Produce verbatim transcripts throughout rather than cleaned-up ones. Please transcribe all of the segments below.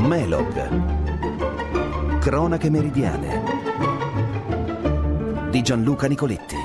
Melog. Cronache meridiane di Gianluca Nicoletti.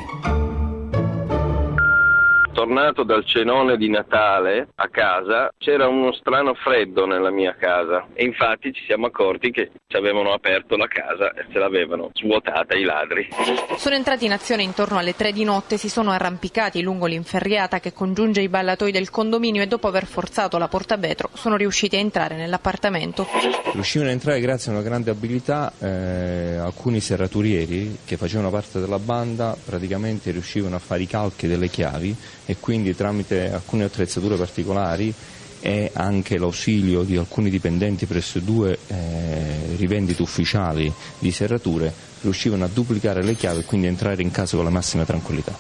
Tornato dal cenone di Natale a casa, c'era uno strano freddo nella mia casa e infatti ci siamo accorti che ci avevano aperto la casa e ce l'avevano svuotata i ladri. Sono entrati in azione intorno alle tre di notte, si sono arrampicati lungo l'inferriata che congiunge i ballatoi del condominio e dopo aver forzato la porta a vetro sono riusciti a entrare nell'appartamento. Riuscivano a entrare grazie a una grande abilità, eh, alcuni serraturieri che facevano parte della banda praticamente riuscivano a fare i calchi delle chiavi e quindi tramite alcune attrezzature particolari e anche l'ausilio di alcuni dipendenti presso due eh, rivendite ufficiali di serrature riuscivano a duplicare le chiavi e quindi entrare in casa con la massima tranquillità.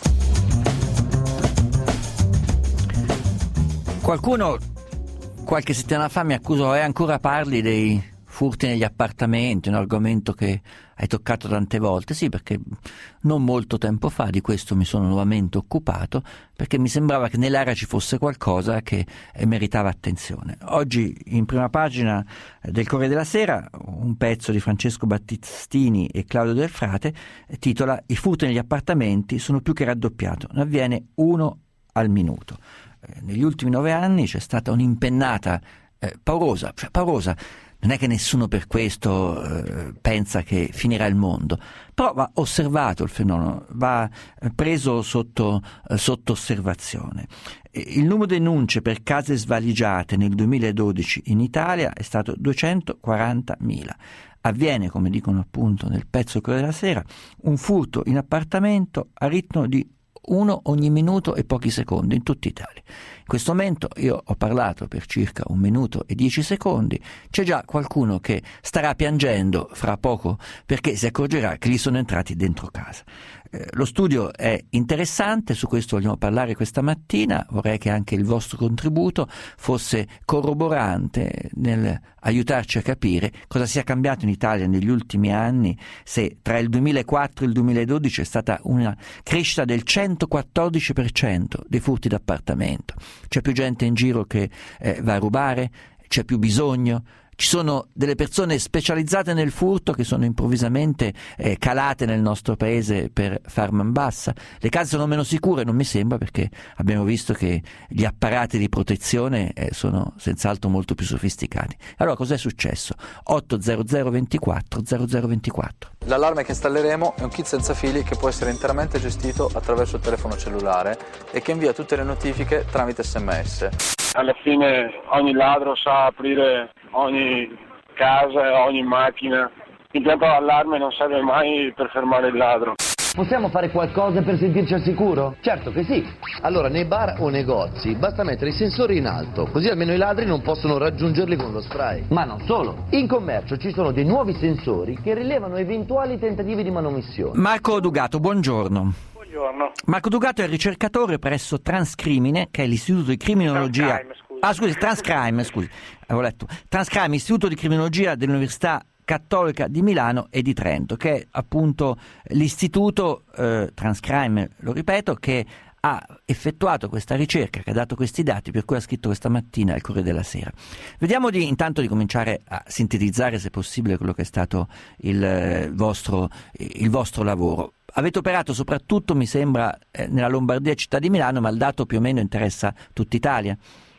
Qualcuno qualche settimana fa mi accusò e ancora parli dei furti negli appartamenti, un argomento che hai toccato tante volte. Sì, perché non molto tempo fa di questo mi sono nuovamente occupato, perché mi sembrava che nell'area ci fosse qualcosa che meritava attenzione. Oggi in prima pagina del Corriere della Sera un pezzo di Francesco Battistini e Claudio Del Frate titola "I furti negli appartamenti sono più che raddoppiati, ne avviene uno al minuto". Eh, negli ultimi nove anni c'è stata un'impennata eh, paurosa, cioè paurosa. Non è che nessuno per questo eh, pensa che finirà il mondo, però va osservato il fenomeno, va eh, preso sotto, eh, sotto osservazione. Il numero di denunce per case svaligiate nel duemiladodici in Italia è stato duecentoquarantamila. Avviene, come dicono appunto nel pezzo Corriere della Sera, un furto in appartamento a ritmo di uno ogni minuto e pochi secondi in tutta Italia. In questo momento io ho parlato per circa un minuto e dieci secondi, c'è già qualcuno che starà piangendo fra poco perché si accorgerà che gli sono entrati dentro casa. Eh, lo studio è interessante, su questo vogliamo parlare questa mattina, vorrei che anche il vostro contributo fosse corroborante nel aiutarci a capire cosa sia cambiato in Italia negli ultimi anni, se tra il duemilaquattro e il duemiladodici è stata una crescita del centoquattordici per cento dei furti d'appartamento. C'è più gente in giro che eh, va a rubare, c'è più bisogno. Ci sono delle persone specializzate nel furto che sono improvvisamente eh, calate nel nostro paese per far man bassa. Le case sono meno sicure, non mi sembra, perché abbiamo visto che gli apparati di protezione eh, sono senz'altro molto più sofisticati. Allora cos'è successo? otto zero zero ventiquattro zero zero ventiquattro. L'allarme che installeremo è un kit senza fili che può essere interamente gestito attraverso il telefono cellulare e che invia tutte le notifiche tramite sms. Alla fine ogni ladro sa aprire ogni casa, ogni macchina. L'impianto d'allarme non serve mai per fermare il ladro. Possiamo fare qualcosa per sentirci al sicuro? Certo che sì. Allora, nei bar o negozi basta mettere i sensori in alto, così almeno i ladri non possono raggiungerli con lo spray. Ma non solo. In commercio ci sono dei nuovi sensori che rilevano eventuali tentativi di manomissione. Marco Dugato, buongiorno. Buongiorno. Marco Dugato è ricercatore presso Transcrimine, che è l'istituto di criminologia. Transcrime, scusi. Ah, scusi, Transcrime, scusi. Avevo letto. Transcrime, istituto di criminologia dell'Università Cattolica di Milano e di Trento, che è appunto l'istituto eh, Transcrime, lo ripeto, che ha effettuato questa ricerca, che ha dato questi dati, per cui ha scritto questa mattina il Corriere della Sera. Vediamo di, intanto di cominciare a sintetizzare, se possibile, quello che è stato il, eh, vostro, il vostro lavoro. Avete operato soprattutto, mi sembra, eh, nella Lombardia e città di Milano, ma il dato più o meno interessa tutta Italia.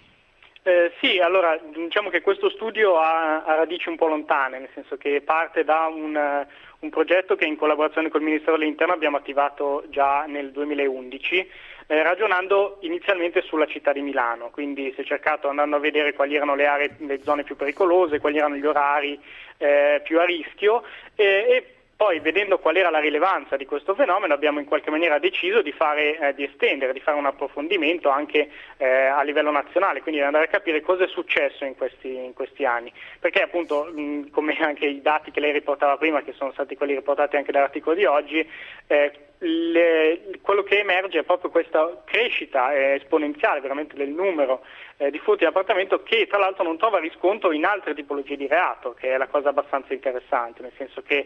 Eh, sì, allora diciamo che questo studio ha, ha radici un po' lontane, nel senso che parte da un, un progetto che in collaborazione col Ministero dell'Interno abbiamo attivato già nel duemilaundici, eh, ragionando inizialmente sulla città di Milano, quindi si è cercato andando a vedere quali erano le aree, le zone più pericolose, quali erano gli orari eh, più a rischio e, e poi, vedendo qual era la rilevanza di questo fenomeno, abbiamo in qualche maniera deciso di fare, eh, di estendere, di fare un approfondimento anche eh, a livello nazionale, quindi di andare a capire cosa è successo in questi, in questi anni. Perché appunto, mh, come anche i dati che lei riportava prima, che sono stati quelli riportati anche dall'articolo di oggi, eh, le, quello che emerge è proprio questa crescita eh, esponenziale veramente del numero eh, di furti di appartamento, che tra l'altro non trova riscontro in altre tipologie di reato, che è la cosa abbastanza interessante, nel senso che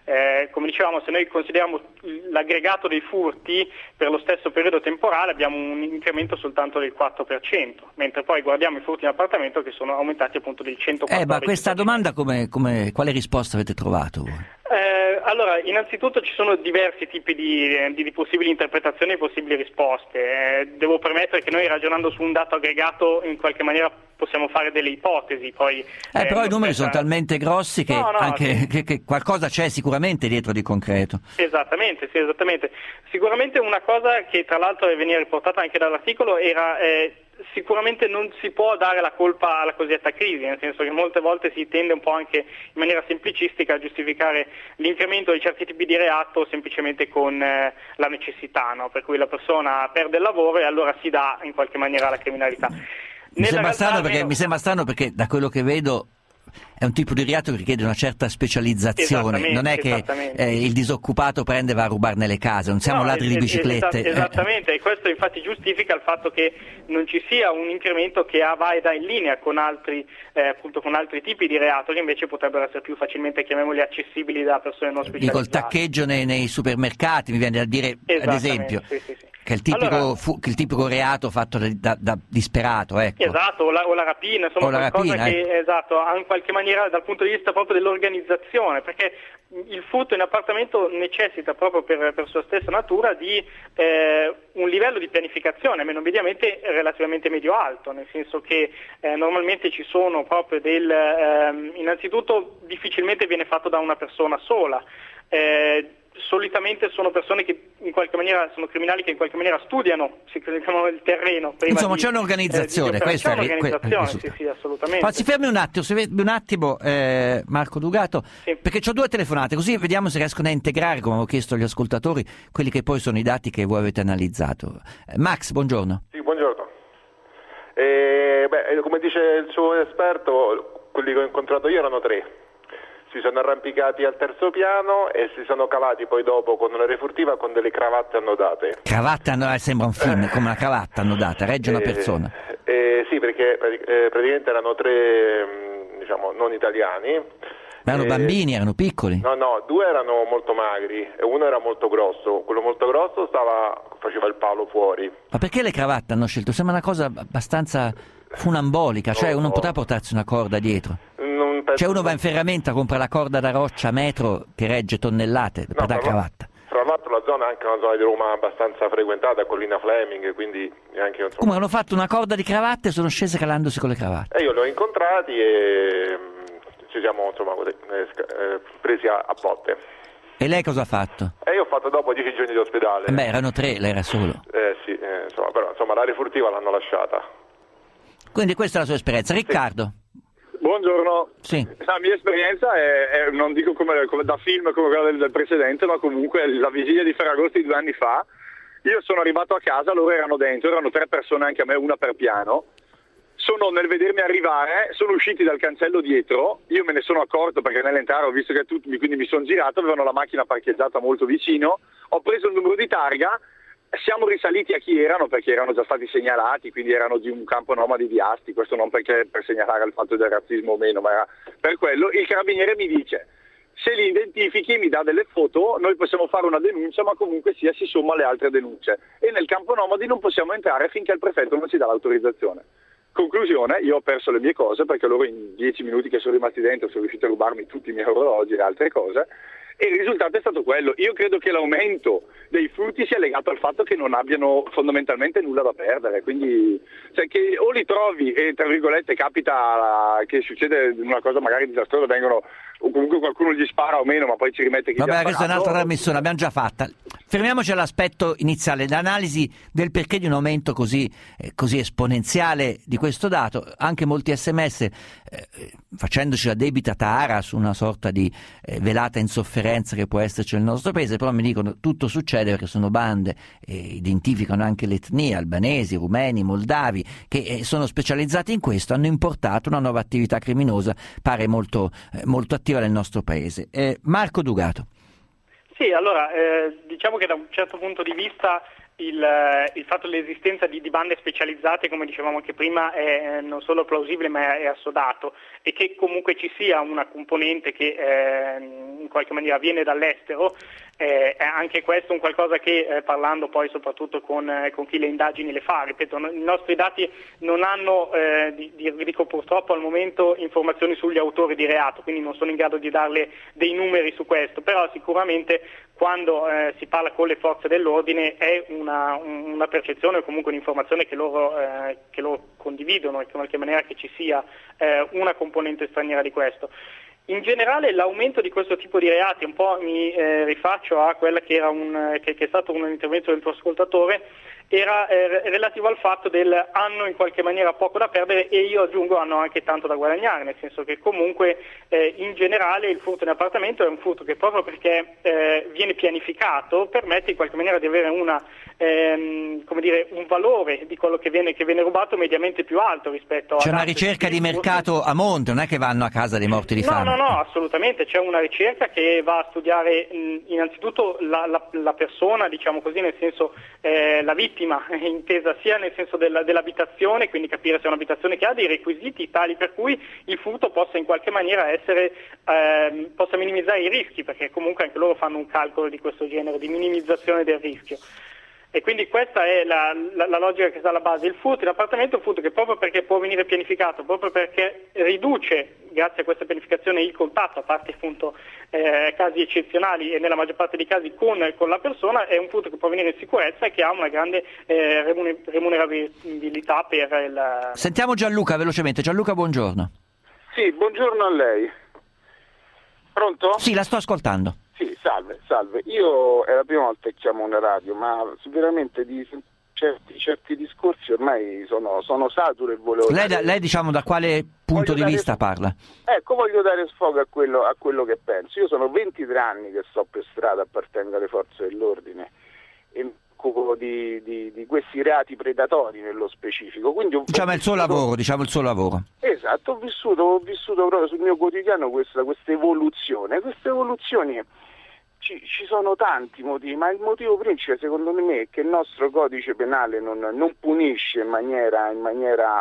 Eh, come dicevamo, se noi consideriamo l'aggregato dei furti per lo stesso periodo temporale abbiamo un incremento soltanto del quattro per cento, mentre poi guardiamo i furti in appartamento che sono aumentati appunto del centoquattordici per cento. Eh, ma questa domanda come, come, quale risposta avete trovato voi? Eh, allora, innanzitutto ci sono diversi tipi di, di, di possibili interpretazioni e possibili risposte. Eh, devo permettere che noi, ragionando su un dato aggregato, in qualche maniera possiamo fare delle ipotesi. Poi, eh, eh, però i numeri pensa... sono talmente grossi che, no, no, anche, sì. che, che qualcosa c'è sicuramente dietro di concreto. Esattamente, sì, esattamente. Sicuramente una cosa che tra l'altro veniva riportata anche dall'articolo era... Eh, sicuramente non si può dare la colpa alla cosiddetta crisi, nel senso che molte volte si tende un po' anche in maniera semplicistica a giustificare l'incremento di certi tipi di reato semplicemente con eh, la necessità, no? Per cui la persona perde il lavoro e allora si dà in qualche maniera alla criminalità. Mi sembra, strano perché, almeno... mi sembra strano perché da quello che vedo è un tipo di reato che richiede una certa specializzazione, non è che eh, il disoccupato prende e va a rubarne le case, non siamo no, ladri es- di biciclette. Esatt- esattamente, e questo infatti giustifica il fatto che non ci sia un incremento che va e dà in linea con altri, eh, appunto con altri tipi di reato che invece potrebbero essere più facilmente, chiamiamoli, accessibili da persone non specializzate. Dico il taccheggio nei, nei supermercati, mi viene da dire ad esempio. Sì, sì, sì. Che è il tipico, allora, fu, che il tipico reato fatto da, da, da disperato, ecco. Esatto, o la, o la rapina, insomma, o la qualcosa rapina, che eh. esatto, ha in qualche maniera dal punto di vista proprio dell'organizzazione, perché il furto in appartamento necessita proprio per, per sua stessa natura di eh, un livello di pianificazione, almeno mediamente relativamente medio-alto, nel senso che eh, normalmente ci sono proprio del, eh, innanzitutto difficilmente viene fatto da una persona sola, eh, solitamente sono persone che in qualche maniera sono criminali che in qualche maniera studiano diciamo, il terreno prima. Insomma di, c'è un'organizzazione, eh, questa c'è un'organizzazione, sì, sì, assolutamente. Ma si fermi un attimo, se un attimo eh, Marco Dugato, sì. Perché ho due telefonate, così vediamo se riescono a integrare, come ho chiesto agli ascoltatori, quelli che poi sono i dati che voi avete analizzato. Eh, Max, buongiorno. Sì, buongiorno. Eh, beh, come dice il suo esperto, quelli che ho incontrato io erano tre. Si sono arrampicati al terzo piano e si sono calati poi dopo con una refurtiva con delle cravatte annodate. Cravatte annodate, sembra un film, eh. come una cravatta annodata, regge una eh, persona. Eh, sì, perché eh, praticamente erano tre, diciamo, non italiani. Ma erano eh, bambini, erano piccoli? No, no, due erano molto magri e uno era molto grosso. Quello molto grosso stava, faceva il palo fuori. Ma perché le cravatte hanno scelto? Sembra una cosa abbastanza funambolica, cioè uno non potrà portarsi una corda dietro. Cioè uno va in ferramenta, compra la corda da roccia a metro che regge tonnellate per la cravatta. Tra l'altro la zona è anche una zona di Roma abbastanza frequentata, Collina Fleming, quindi anche... Insomma... Come hanno fatto una corda di cravatte e sono scese calandosi con le cravatte? E io li ho incontrati e ci siamo insomma presi a, a botte. E lei cosa ha fatto? E io ho fatto dopo dieci giorni di ospedale. Beh, erano tre, lei era solo. Eh sì, eh, insomma, però insomma la refurtiva l'hanno lasciata. Quindi questa è la sua esperienza. Riccardo? Sì. Buongiorno, sì. La mia esperienza è, è non dico come, come da film come quella del, del precedente, ma comunque la vigilia di Ferragosto di due anni fa, io sono arrivato a casa, loro erano dentro, erano tre persone anche a me, una per piano, sono nel vedermi arrivare, sono usciti dal cancello dietro, io me ne sono accorto perché nell'entrare ho visto che tutti, quindi mi sono girato, avevano la macchina parcheggiata molto vicino, ho preso il numero di targa. Siamo risaliti a chi erano perché erano già stati segnalati, quindi erano di un campo nomadi di Asti, questo non perché per segnalare il fatto del razzismo o meno, ma era per quello. Il carabiniere mi dice, se li identifichi mi dà delle foto, noi possiamo fare una denuncia, ma comunque sia si somma alle altre denunce. E nel campo nomadi non possiamo entrare finché il prefetto non ci dà l'autorizzazione. Conclusione, io ho perso le mie cose perché loro in dieci minuti che sono rimasti dentro sono riusciti a rubarmi tutti i miei orologi e altre cose. E il risultato è stato quello. Io credo che l'aumento dei furti sia legato al fatto che non abbiano fondamentalmente nulla da perdere, quindi cioè che o li trovi e tra virgolette capita che succede una cosa magari disastrosa, vengono o comunque qualcuno gli spara o meno, ma poi ci rimette chi gli ha sparato. Vabbè, questa è un'altra trasmissione, l'abbiamo già fatta. Fermiamoci all'aspetto iniziale, l'analisi del perché di un aumento così, eh, così esponenziale di questo dato. Anche molti sms, eh, facendoci la debita tara su una sorta di eh, velata insofferenza che può esserci nel nostro paese, però mi dicono tutto succede perché sono bande, eh, identificano anche l'etnia, albanesi, rumeni, moldavi, che eh, sono specializzati in questo, hanno importato una nuova attività criminosa, pare molto, eh, molto attiva nel nostro paese. Eh, Marco Dugato. Sì, allora, eh, diciamo che da un certo punto di vista Il, il fatto dell'esistenza di, di bande specializzate, come dicevamo anche prima, è non solo plausibile ma è, è assodato, e che comunque ci sia una componente che eh, in qualche maniera viene dall'estero, eh, è anche questo un qualcosa che eh, parlando poi soprattutto con, eh, con chi le indagini le fa, ripeto, no, i nostri dati non hanno, eh, di, di, dico purtroppo al momento, informazioni sugli autori di reato, quindi non sono in grado di darle dei numeri su questo, però sicuramente quando eh, si parla con le forze dell'ordine è una, una percezione o comunque un'informazione che loro, eh, che loro condividono, e in qualche maniera che ci sia eh, una componente straniera di questo. In generale l'aumento di questo tipo di reati, un po' mi eh, rifaccio a quella che, era un, che, che è stato un intervento del tuo ascoltatore, era eh, relativo al fatto del hanno in qualche maniera poco da perdere, e io aggiungo hanno anche tanto da guadagnare, nel senso che comunque eh, in generale il furto in appartamento è un furto che proprio perché eh, viene pianificato permette in qualche maniera di avere una, ehm, come dire, un valore di quello che viene, che viene rubato mediamente più alto rispetto a... C'è una ricerca di mercato a monte, non è che vanno a casa dei morti di fame. No, no, no, assolutamente, c'è una ricerca che va a studiare mh, innanzitutto la, la, la persona, diciamo così, nel senso eh, la vittima, intesa sia nel senso della, dell'abitazione, quindi capire se è un'abitazione che ha dei requisiti tali per cui il furto possa in qualche maniera essere, ehm, possa minimizzare i rischi, perché comunque anche loro fanno un calcolo di questo genere, di minimizzazione del rischio. E quindi questa è la, la, la logica che sta alla base. Il furto in appartamento è un furto che proprio perché può venire pianificato, proprio perché riduce, grazie a questa pianificazione, il contatto, a parte appunto eh, casi eccezionali e nella maggior parte dei casi con, con la persona, è un furto che può venire in sicurezza e che ha una grande eh, remunerabilità per il... Sentiamo Gianluca velocemente. Gianluca, buongiorno. Sì, buongiorno a lei. Pronto? Sì, la sto ascoltando. Sì, salve, salve. Io è la prima volta che chiamo una radio, ma veramente di certi, certi discorsi ormai sono, sono saturo e volevo... Lei, dare... lei diciamo da quale punto voglio di dare... vista parla? Ecco, voglio dare sfogo a quello, a quello che penso. Io sono ventitré anni che sto per strada, appartengo alle forze dell'ordine e mi occupo di, di, di questi reati predatori nello specifico. Quindi diciamo il suo lavoro, diciamo il suo lavoro. Esatto, ho vissuto, ho vissuto proprio sul mio quotidiano questa, questa evoluzione. Queste evoluzioni... Ci, ci sono tanti motivi, ma il motivo principale secondo me è che il nostro codice penale non, non punisce in maniera, in maniera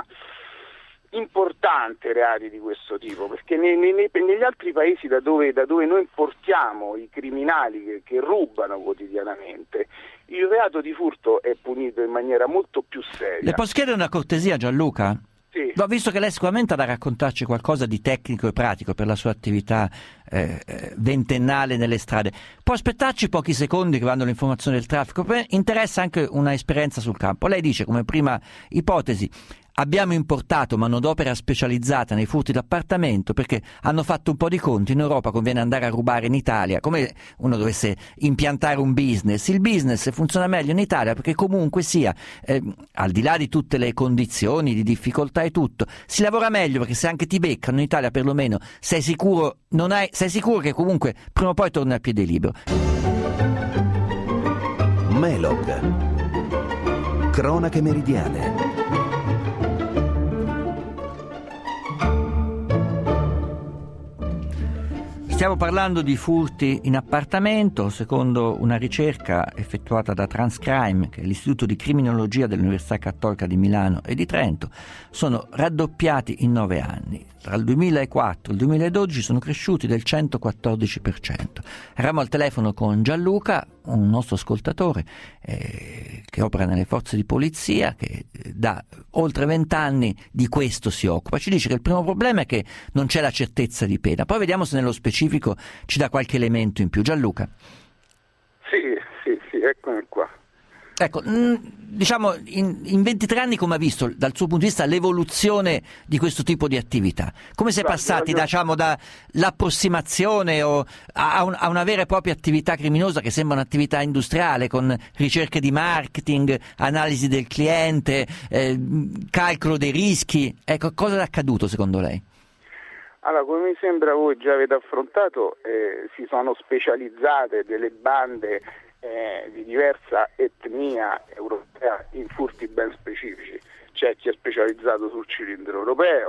importante reati di questo tipo, perché nei, nei, negli altri paesi da dove, da dove noi importiamo i criminali che, che rubano quotidianamente, il reato di furto è punito in maniera molto più seria. Le posso chiedere una cortesia, Gianluca? Sì. No, visto che lei sicuramente ha da raccontarci qualcosa di tecnico e pratico per la sua attività eh, ventennale nelle strade, può aspettarci pochi secondi che vanno l'informazione del traffico? Poi interessa anche una esperienza sul campo. Lei dice come prima ipotesi: abbiamo importato manodopera specializzata nei furti d'appartamento perché hanno fatto un po' di conti, in Europa conviene andare a rubare in Italia, come uno dovesse impiantare un business. Il business funziona meglio in Italia perché comunque sia, eh, al di là di tutte le condizioni, di difficoltà e tutto, si lavora meglio perché se anche ti beccano in Italia perlomeno sei sicuro, non hai, sei sicuro che comunque prima o poi torni a piede libero. Melog. Cronache meridiane. Stiamo parlando di furti in appartamento. Secondo una ricerca effettuata da Transcrime, che è l'Istituto di Criminologia dell'Università Cattolica di Milano e di Trento, sono raddoppiati in nove anni. Tra il duemilaquattro e il duemiladodici sono cresciuti del centoquattordici per cento. Eravamo al telefono con Gianluca, un nostro ascoltatore eh, che opera nelle forze di polizia, che da oltre vent'anni di questo si occupa. Ci dice che il primo problema è che non c'è la certezza di pena. Poi vediamo se nello specifico ci dà qualche elemento in più. Gianluca. Sì, sì, sì, eccomi qua. Ecco, diciamo, in, in ventitré anni come ha visto dal suo punto di vista l'evoluzione di questo tipo di attività? Come si è passati da, diciamo, dall'approssimazione o a, un, a una vera e propria attività criminosa che sembra un'attività industriale con ricerche di marketing, analisi del cliente, eh, calcolo dei rischi? Ecco, cosa è accaduto secondo lei? Allora, come mi sembra voi già avete affrontato, eh, si sono specializzate delle bande Eh, di diversa etnia europea in furti ben specifici. C'è chi è specializzato sul cilindro europeo,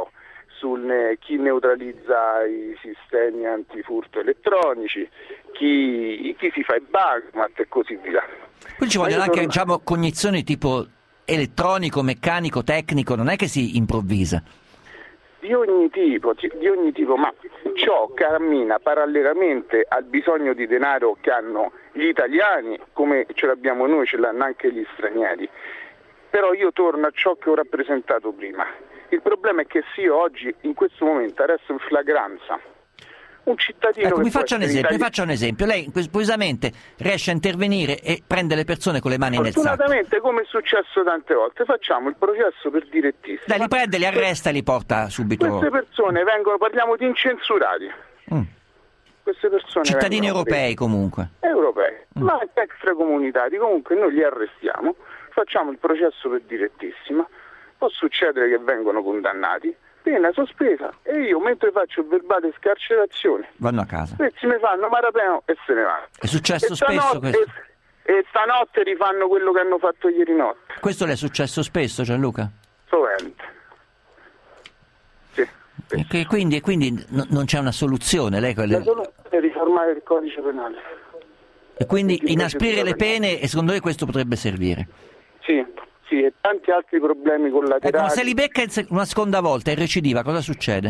sul ne- chi neutralizza i sistemi antifurto elettronici, chi, chi si fa il bancomat e così via. Quindi ci vogliono anche, diciamo, cognizioni tipo elettronico, meccanico, tecnico, non è che si improvvisa. Di ogni tipo, di ogni tipo, ma ciò cammina parallelamente al bisogno di denaro che hanno gli italiani, come ce l'abbiamo noi, ce l'hanno anche gli stranieri. Però io torno a ciò che ho rappresentato prima. Il problema è che se io oggi, in questo momento, arresto in flagranza un cittadino... Ecco, che mi faccia un esempio, italiano... mi faccia un esempio. Lei improvvisamente riesce a intervenire e prende le persone con le mani nel sacco. Fortunatamente, come è successo tante volte, facciamo il processo per direttissima. Lei li prende, li arresta e li porta subito... Queste persone vengono, parliamo di incensurati. Mm. Queste persone Cittadini europei presi. comunque. Europei, Mm. ma anche extracomunitari. Comunque noi li arrestiamo, facciamo il processo per direttissima, può succedere che vengono condannati, pena sospesa, e io mentre faccio il verbale scarcerazione Vanno a casa. questi mi fanno marapeno e se ne vanno. È successo e spesso stanotte, questo? E stanotte rifanno quello che hanno fatto ieri notte. Questo le è successo spesso, Gianluca? Sovente. Sì. E che quindi, quindi n- non c'è una soluzione? Lei quelle... La soluzione è riformare il codice penale. E quindi inasprire le pene, e secondo lei questo potrebbe servire? Sì, sì, e tanti altri problemi collaterali. Ecco, ma se li becca in se- una seconda volta e recidiva, cosa succede?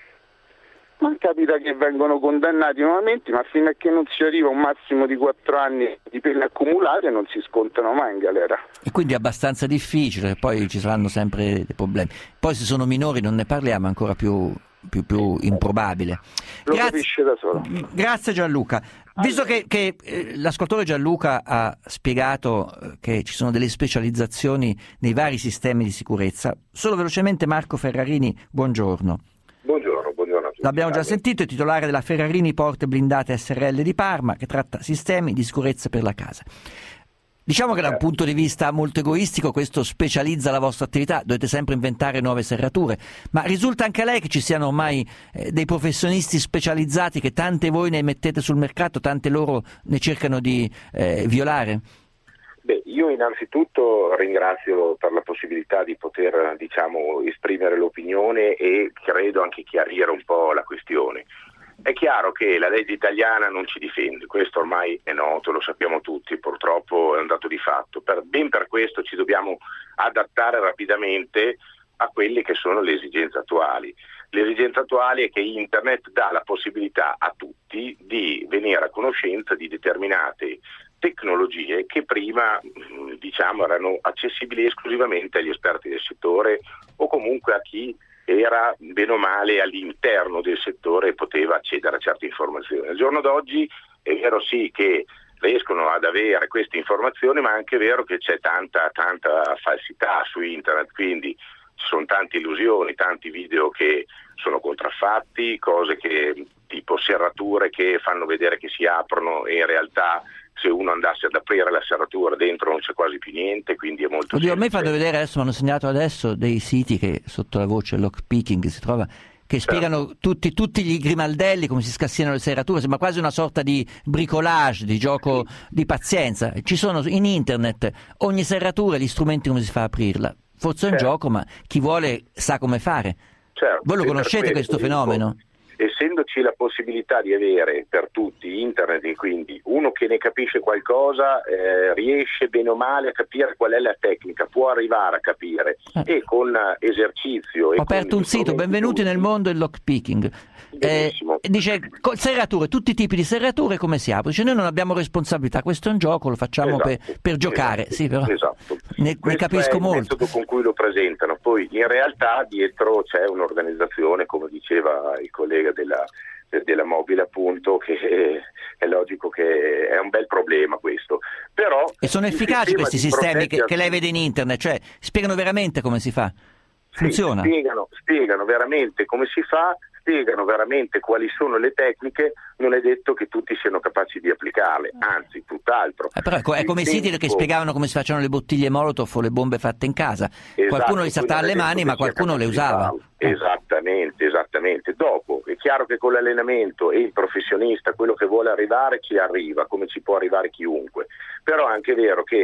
Ma capita che vengono condannati nuovamente, ma fino a che non si arriva a un massimo di quattro anni di pene accumulate non si scontano mai in galera. E quindi è abbastanza difficile, poi ci saranno sempre dei problemi. Poi se sono minori non ne parliamo, è ancora più, più, più improbabile. Lo Grazie, capisce da solo. grazie Gianluca. Visto che, che eh, l'ascoltatore Gianluca ha spiegato eh, che ci sono delle specializzazioni nei vari sistemi di sicurezza, solo velocemente Marco Ferrarini, buongiorno. Buongiorno, buongiorno a tutti. L'abbiamo già sentito, è titolare della Ferrarini Porte Blindate S R L di Parma, che tratta sistemi di sicurezza per la casa. Diciamo che da un punto di vista molto egoistico questo specializza la vostra attività, dovete sempre inventare nuove serrature, ma risulta anche a lei che ci siano ormai eh, dei professionisti specializzati, che tante voi ne mettete sul mercato, tante loro ne cercano di eh, violare? Beh, io innanzitutto ringrazio per la possibilità di poter, diciamo, esprimere l'opinione e credo anche chiarire un po' la questione. È chiaro che la legge italiana non ci difende, questo ormai è noto, lo sappiamo tutti, purtroppo è un dato di fatto. Per, ben per questo ci dobbiamo adattare rapidamente a quelle che sono le esigenze attuali. L'esigenza attuale è che Internet dà la possibilità a tutti di venire a conoscenza di determinate tecnologie che prima, diciamo, erano accessibili esclusivamente agli esperti del settore o comunque a chi era bene o male all'interno del settore e poteva accedere a certe informazioni. Al giorno d'oggi è vero sì che riescono ad avere queste informazioni, ma è anche vero che c'è tanta, tanta falsità su internet, quindi ci sono tante illusioni, tanti video che sono contraffatti, cose che tipo serrature che fanno vedere che si aprono e in realtà se uno andasse ad aprire la serratura dentro non c'è quasi più niente, quindi è molto Oddio, semplice. a me fanno vedere, adesso mi hanno segnato adesso dei siti che sotto la voce lockpicking si trova, che spiegano certo. tutti, tutti gli grimaldelli, come si scassinano le serrature, sembra quasi una sorta di bricolage, di gioco di pazienza. Ci sono in internet ogni serratura e gli strumenti come si fa a aprirla. Forse è un certo. gioco, ma chi vuole sa come fare. Certo, voi lo conoscete questo fenomeno? Essendoci la possibilità di avere per tutti internet e quindi uno che ne capisce qualcosa eh, riesce bene o male a capire qual è la tecnica, può arrivare a capire eh. e con esercizio. Ho e aperto con un sito, benvenuti nel mondo del lockpicking. Eh, dice serrature, tutti i tipi di serrature come si apre? Dice noi non abbiamo responsabilità, questo è un gioco, lo facciamo esatto, per, per giocare. Esatto, sì, però esatto. ne, ne capisco è il molto. metodo con cui lo presentano, poi in realtà dietro c'è un'organizzazione, come diceva il collega della, della mobile appunto, che è, è logico che è un bel problema questo. Però e sono efficaci questi sistemi che, che lei vede in internet, cioè spiegano veramente come si fa? Funziona? Sì, spiegano, spiegano veramente come si fa, spiegano veramente quali sono le tecniche, non è detto che tutti siano capaci di applicarle, anzi tutt'altro. Eh, però è come i siti che spiegavano come si facevano le bottiglie Molotov o le bombe fatte in casa. Esatto, qualcuno li saltava alle mani ma qualcuno le usava. Esattamente, esattamente. Dopo è chiaro che con l'allenamento e il professionista quello che vuole arrivare ci arriva, come ci può arrivare chiunque. Però è anche vero che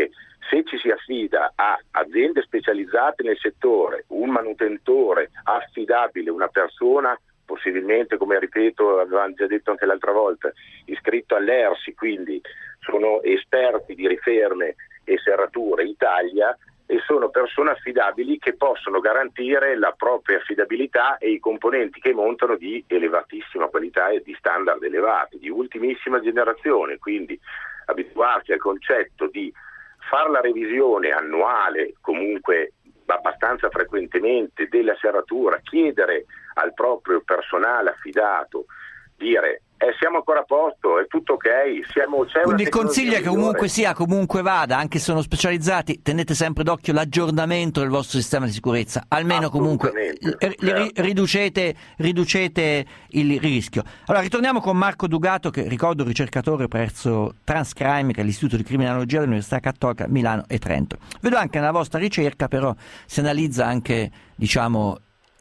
se ci si affida a aziende specializzate nel settore, un manutentore affidabile, una persona possibilmente, come ripeto, avevamo già detto anche l'altra volta, iscritto all'E R S I, quindi sono esperti di riferme e serrature Italia, e sono persone affidabili che possono garantire la propria affidabilità e i componenti che montano di elevatissima qualità e di standard elevati, di ultimissima generazione, quindi abituarsi al concetto di fare la revisione annuale, comunque abbastanza frequentemente, della serratura, chiedere al proprio personale affidato, dire eh, siamo ancora a posto, è tutto ok, siamo, c'è quindi una il consiglio è che migliore. comunque sia, comunque vada, anche se sono specializzati, tenete sempre d'occhio l'aggiornamento del vostro sistema di sicurezza, almeno comunque r- r- riducete, riducete il rischio. Allora ritorniamo con Marco Dugato, che ricordo ricercatore presso Transcrime, che è l'Istituto di Criminologia dell'Università Cattolica Milano e Trento. Vedo anche nella vostra ricerca però si analizza anche, diciamo,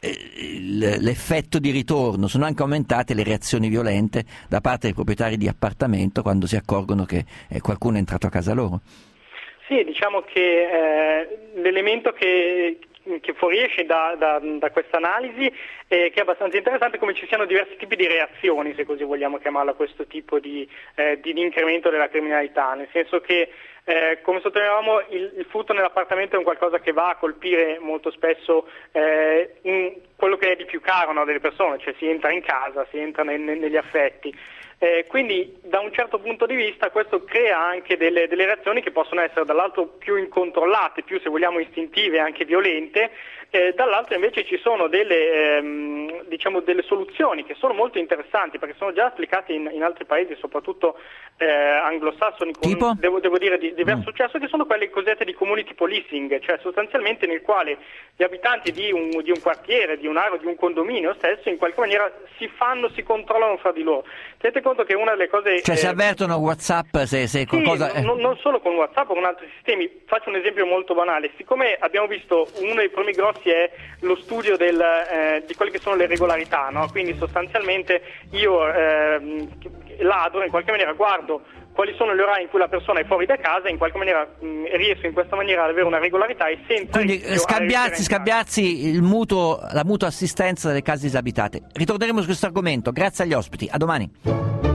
l'effetto di ritorno, sono anche aumentate le reazioni violente da parte dei proprietari di appartamento quando si accorgono che qualcuno è entrato a casa loro. Sì, diciamo che eh, l'elemento che, che fuoriesce da, da, da questa analisi è che è abbastanza interessante come ci siano diversi tipi di reazioni, se così vogliamo chiamarlo, a questo tipo di, eh, di incremento della criminalità, nel senso che Eh, come sottolineavamo, il, il furto nell'appartamento è un qualcosa che va a colpire molto spesso eh, in quello che è di più caro, no, delle persone, cioè si entra in casa, si entra ne, ne, negli affetti. Eh, quindi da un certo punto di vista questo crea anche delle, delle reazioni che possono essere dall'altro più incontrollate, più se vogliamo istintive e anche violente, eh, dall'altro invece ci sono delle, ehm, diciamo delle soluzioni che sono molto interessanti perché sono già applicate in, in altri paesi, soprattutto eh, anglosassoni, con, tipo? Devo, devo dire di diverso Mm. successo, che sono quelle cosiddette di community policing, cioè sostanzialmente nel quale gli abitanti di un, di un quartiere, di un'area, di un condominio stesso in qualche maniera si fanno, si controllano fra di loro. Tenete conto che una delle cose... Cioè eh, si avvertono WhatsApp se, se sì, qualcosa... eh. non, non solo con WhatsApp, con altri sistemi. Faccio un esempio molto banale. Siccome abbiamo visto, uno dei primi grossi è lo studio del, eh, di quelle che sono le regolarità, no? Quindi sostanzialmente io eh, ladro, in qualche maniera guardo quali sono gli orari in cui la persona è fuori da casa e in qualche maniera mh, riesco in questa maniera ad avere una regolarità e senza... Quindi scambiarsi, scambiarsi il mutuo, la mutua assistenza delle case disabitate. Ritorneremo su questo argomento. Grazie agli ospiti. A domani.